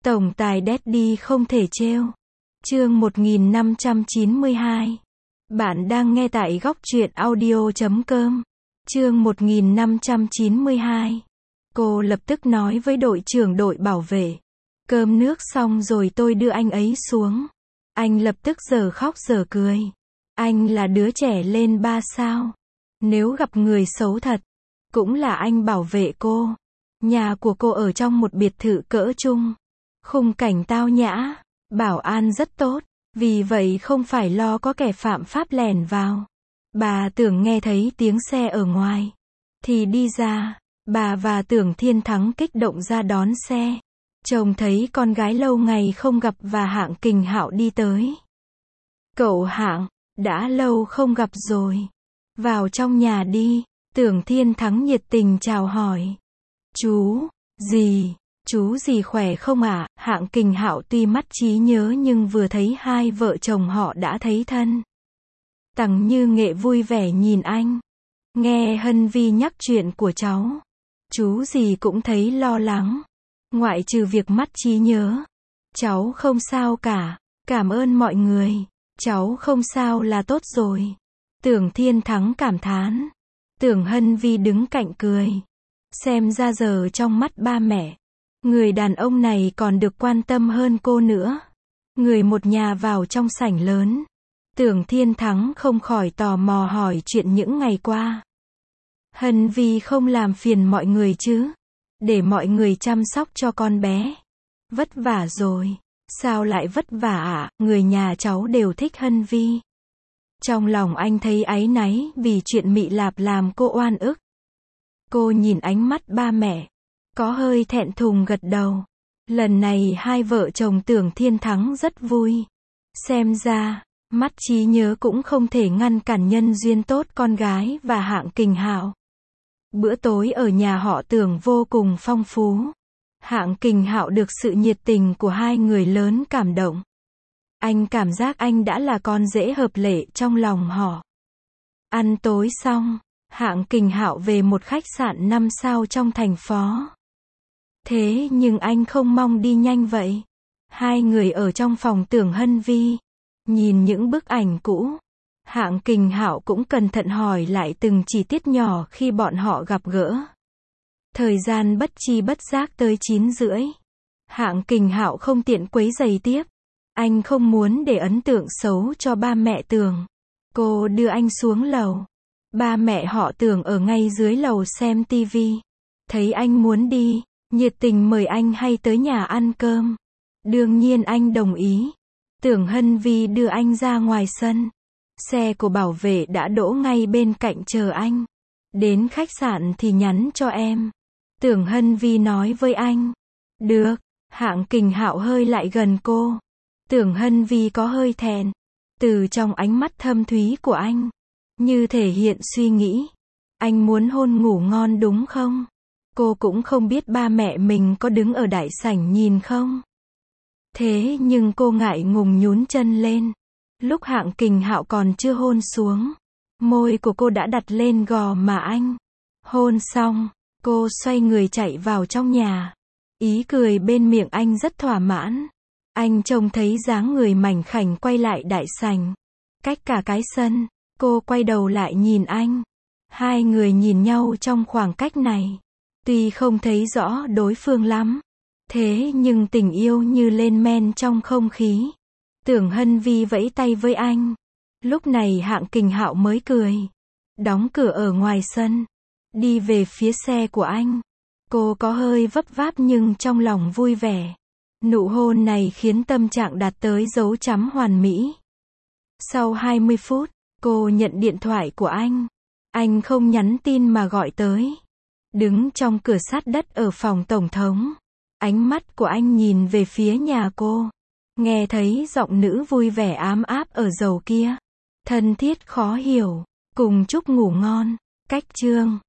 Tổng tài Daddy không thể trêu. Chương 1592. Bạn đang nghe tại góc truyện audio.com. Chương 1592. Cô lập tức nói với đội trưởng đội bảo vệ. Cơm nước xong rồi tôi đưa anh ấy xuống. Anh lập tức giờ khóc giờ cười. Anh là đứa trẻ lên 3 sao. Nếu gặp người xấu thật, cũng là anh bảo vệ cô. Nhà của cô ở trong một biệt thự cỡ trung. Khung cảnh tao nhã, bảo an rất tốt, vì vậy không phải lo có kẻ phạm pháp lẻn vào. Bà Tưởng nghe thấy tiếng xe ở ngoài, thì đi ra, bà và Tưởng Thiên Thắng kích động ra đón xe. Chồng thấy con gái lâu ngày không gặp và Hạng Kình Hạo đi tới. Cậu Hạng, đã lâu không gặp rồi. Vào trong nhà đi, Tưởng Thiên Thắng nhiệt tình chào hỏi. Chú dì khỏe không ạ? Hạng Kình Hạo tuy mất trí nhớ nhưng vừa thấy hai vợ chồng họ đã thấy thân. Tằng Như Nghệ vui vẻ nhìn anh. Nghe Hân Vi nhắc chuyện của cháu, chú dì cũng thấy lo lắng. Ngoại trừ việc mất trí nhớ, cháu không sao cả. Cảm ơn mọi người. Cháu không sao là tốt rồi. Tưởng Thiên Thắng cảm thán. Tưởng Hân Vi đứng cạnh cười. Xem ra giờ trong mắt ba mẹ, người đàn ông này còn được quan tâm hơn cô nữa. Người một nhà vào trong sảnh lớn. Tưởng Thiên Thắng không khỏi tò mò hỏi chuyện những ngày qua. Hân Vi không làm phiền mọi người chứ? Để mọi người chăm sóc cho con bé. Vất vả rồi. Sao lại vất vả ạ? Người nhà cháu đều thích Hân Vi. Trong lòng anh thấy áy náy vì chuyện Mị Lạp làm cô oan ức. Cô nhìn ánh mắt ba mẹ, có hơi thẹn thùng gật đầu. Lần này hai vợ chồng Tưởng Thiên Thắng rất vui. Xem ra, mất trí nhớ cũng không thể ngăn cản nhân duyên tốt con gái và Hạng Kình Hạo. Bữa tối ở nhà họ Tưởng vô cùng phong phú. Hạng Kình Hạo được sự nhiệt tình của hai người lớn cảm động. Anh cảm giác anh đã là con rể hợp lệ trong lòng họ. Ăn tối xong, Hạng Kình Hạo về một khách sạn 5 sao trong thành phố. Thế nhưng anh không mong đi nhanh vậy. Hai người ở trong phòng Tưởng Hân Vi, nhìn những bức ảnh cũ. Hạng Kình Hạo cũng cẩn thận hỏi lại từng chi tiết nhỏ khi bọn họ gặp gỡ. Thời gian bất chi bất giác tới 9:30. Hạng Kình Hạo không tiện quấy rầy tiếp. Anh không muốn để ấn tượng xấu cho ba mẹ Tưởng. Cô đưa anh xuống lầu. Ba mẹ họ Tưởng ở ngay dưới lầu xem tivi. Thấy anh muốn đi, nhiệt tình mời anh hay tới nhà ăn cơm. Đương nhiên anh đồng ý. Tưởng Hân Vi đưa anh ra ngoài sân. Xe của bảo vệ đã đỗ ngay bên cạnh chờ anh. Đến khách sạn thì nhắn cho em. Tưởng Hân Vi nói với anh. Được. Hạng Kình Hạo hơi lại gần cô. Tưởng Hân Vi có hơi thẹn. Từ trong ánh mắt thâm thúy của anh, như thể hiện suy nghĩ. Anh muốn hôn ngủ ngon đúng không? Cô cũng không biết ba mẹ mình có đứng ở đại sảnh nhìn không. Thế nhưng cô ngại ngùng nhún chân lên. Lúc Hạng Kình Hạo còn chưa hôn xuống, môi của cô đã đặt lên gò má anh. Hôn xong, cô xoay người chạy vào trong nhà. Ý cười bên miệng anh rất thỏa mãn. Anh trông thấy dáng người mảnh khảnh quay lại đại sảnh. Cách cả cái sân, cô quay đầu lại nhìn anh. Hai người nhìn nhau trong khoảng cách này. Tuy không thấy rõ đối phương lắm, thế nhưng tình yêu như lên men trong không khí. Tưởng Hân Vi vẫy tay với anh. Lúc này Hạng Kình Hạo mới cười. Đóng cửa ở ngoài sân. Đi về phía xe của anh. Cô có hơi vấp váp nhưng trong lòng vui vẻ. Nụ hôn này khiến tâm trạng đạt tới dấu chấm hoàn mỹ. Sau 20 phút, cô nhận điện thoại của anh. Anh không nhắn tin mà gọi tới. Đứng trong cửa sát đất ở phòng tổng thống. Ánh mắt của anh nhìn về phía nhà cô. Nghe thấy giọng nữ vui vẻ ám áp ở dầu kia. Thân thiết khó hiểu. Cùng chúc ngủ ngon. Cách chương